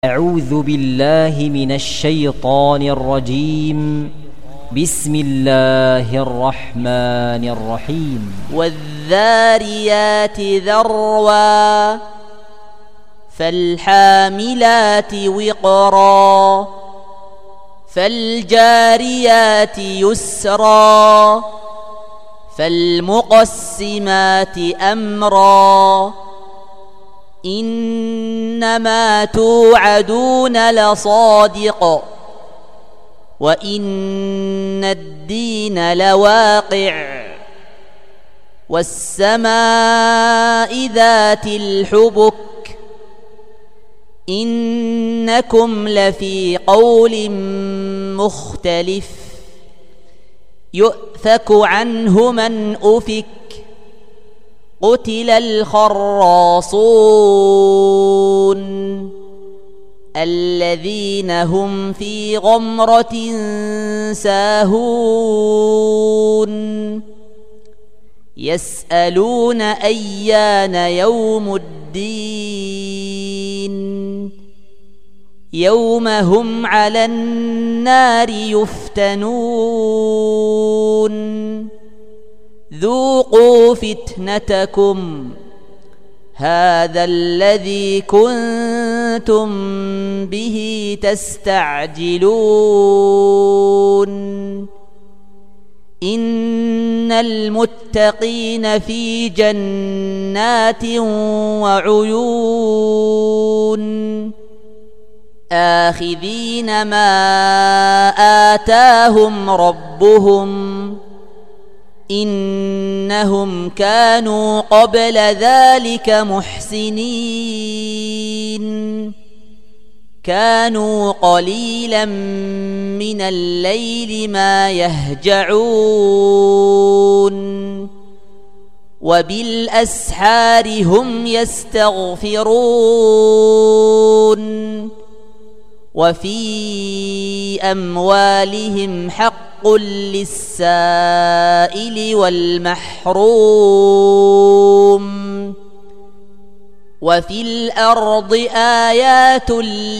أعوذ بالله من الشيطان الرجيم. بسم الله الرحمن الرحيم. والذاريات ذروا فالحاملات وقرا فالجاريات يسرا فالمقسمات أمرا إنما توعدون لصادق وإن الدين لواقع والسماء ذات الحبك إنكم لفي قول مختلف يؤفك عنه من أفك قتل الخراصون الذين هم في غمرة ساهون يسألون أيان يوم الدين يوم هم على النار يفتنون ذوقوا فتنتكم هذا الذي كنتم به تستعجلون إن المتقين في جنات وعيون آخذين ما آتاهم ربهم إنهم كانوا قبل ذلك محسنين كانوا قليلا من الليل ما يهجعون وبالأسحار هم يستغفرون وفي أموالهم حق للسائل والمحروم وفي الأرض آيات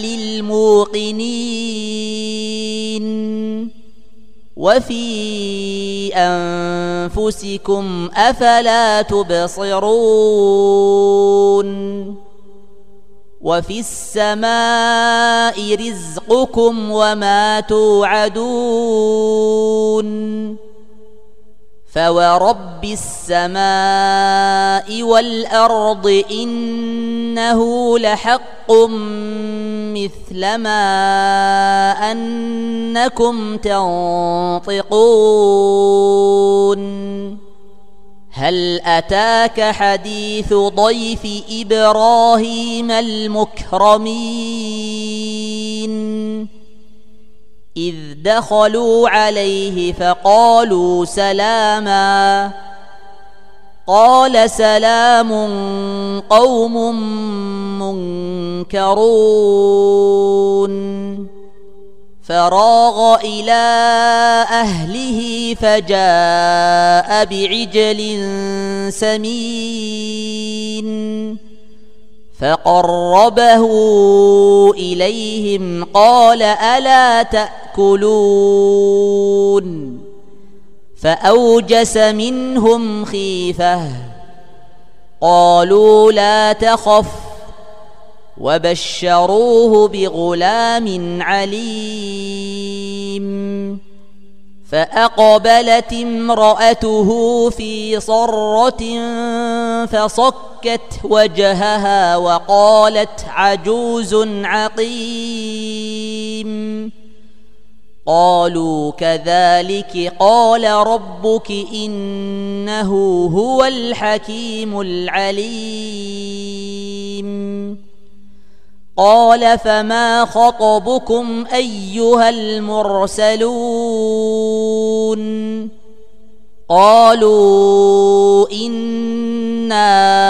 للموقنين وفي أنفسكم أفلا تبصرون وفي السماء رزقكم وما توعدون فورب السماء والأرض إنه لحق مثل ما أنكم تنطقون هل أتاك حديث ضيف إبراهيم المكرمين إذ دخلوا عليه فقالوا سلاما قال سلام قوم منكرون فراغ إلى أهله فجاء بعجل سمين فقربه إليهم قال ألا تأكلون فأوجس منهم خيفة قالوا لا تخف وبشروه بغلام عليم فأقبلت امرأته في صرة فصكت وجهها وقالت عجوز عقيم قالوا كذلك قال ربك إنه هو الحكيم العليم قال فما خطبكم أيها المرسلون قالوا إنا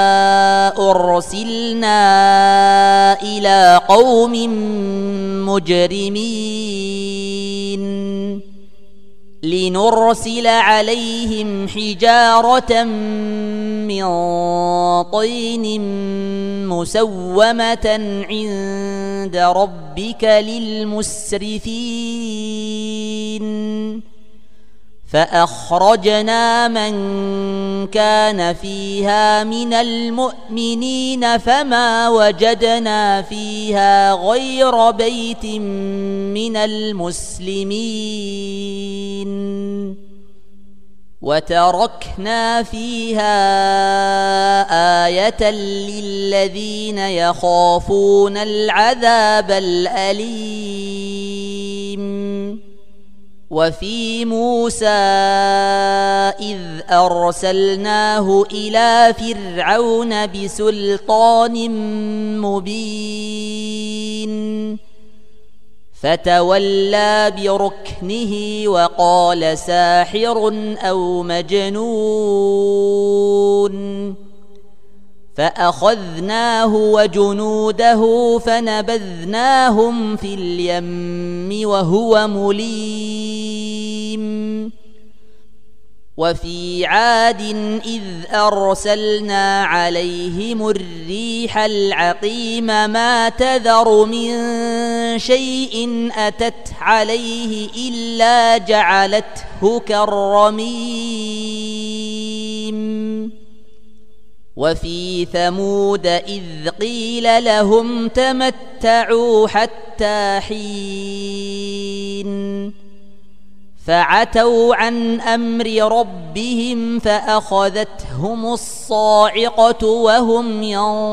أرسلنا إلى قوم مجرمين لنرسل عليهم حجارة من طين مسومة عند ربك للمسرفين فأخرجنا من كان فيها من المؤمنين فما وجدنا فيها غير بيت من المسلمين وتركنا فيها آية للذين يخافون العذاب الأليم وفي موسى إذ أرسلناه إلى فرعون بسلطان مبين فتولى بركنه وقال ساحر أو مجنون فأخذناه وجنوده فنبذناهم في اليم وهو مليم وفي عاد إذ أرسلنا عليهم الريح العقيم ما تذر من شيء أتت عليه إلا جعلته كالرميم وفي ثمود إذ قيل لهم تمتعوا حتى حين فعتوا عن أمر ربهم فأخذتهم الصاعقة وهم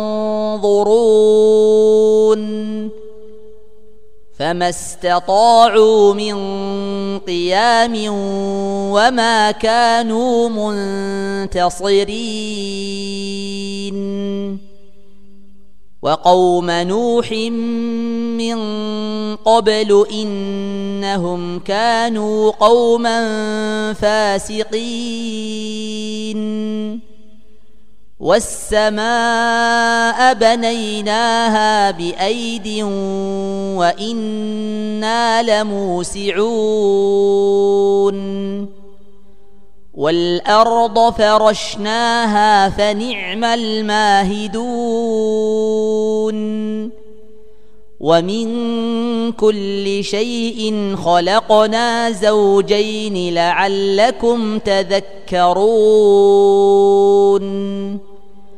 ينظرون فما استطاعوا من قيام وما كانوا منتصرين وقوم نوح من قبل إنهم كانوا قوما فاسقين والسماء بنيناها بأيد وإنا لموسعون والأرض فرشناها فنعم الماهدون ومن كل شيء خلقنا زوجين لعلكم تذكرون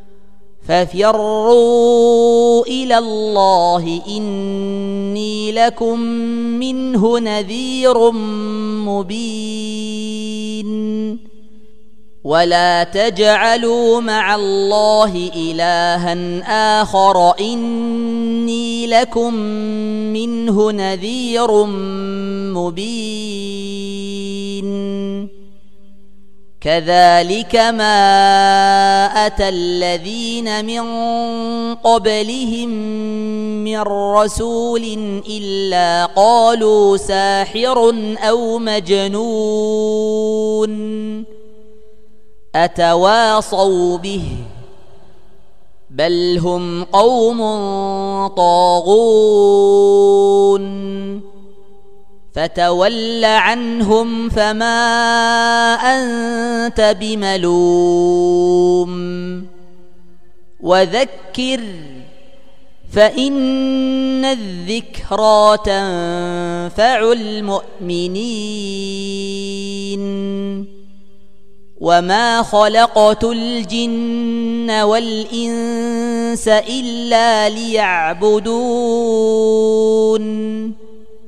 ففروا إلى الله إني لكم منه نذير مبين ولا تجعلوا مع الله إلها آخر إني لكم منه نذير مبين كذلك ما أتى الذين من قبلهم من رسول إلا قالوا ساحر أو مجنون أتواصوا به بل هم قوم طاغون فتول عنهم فما أنت بملوم وذكر فإن الذكرى تنفع المؤمنين وما خلقت الجن والإنس إلا ليعبدون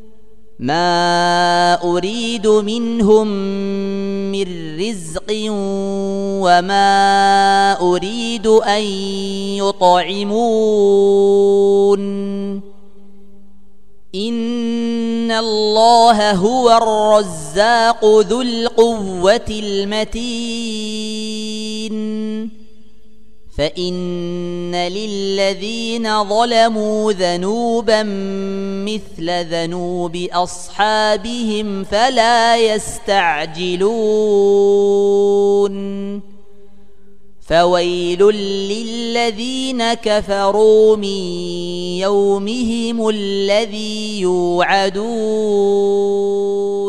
ما أريد منهم من رزق وما أريد أن يطعمون إن الله هو الرزاق ذو القوة المتين فإن للذين ظلموا ذنوبا مثل ذنوب أصحابهم فلا يستعجلون فويل للذين كفروا من يومهم الذي يوعدون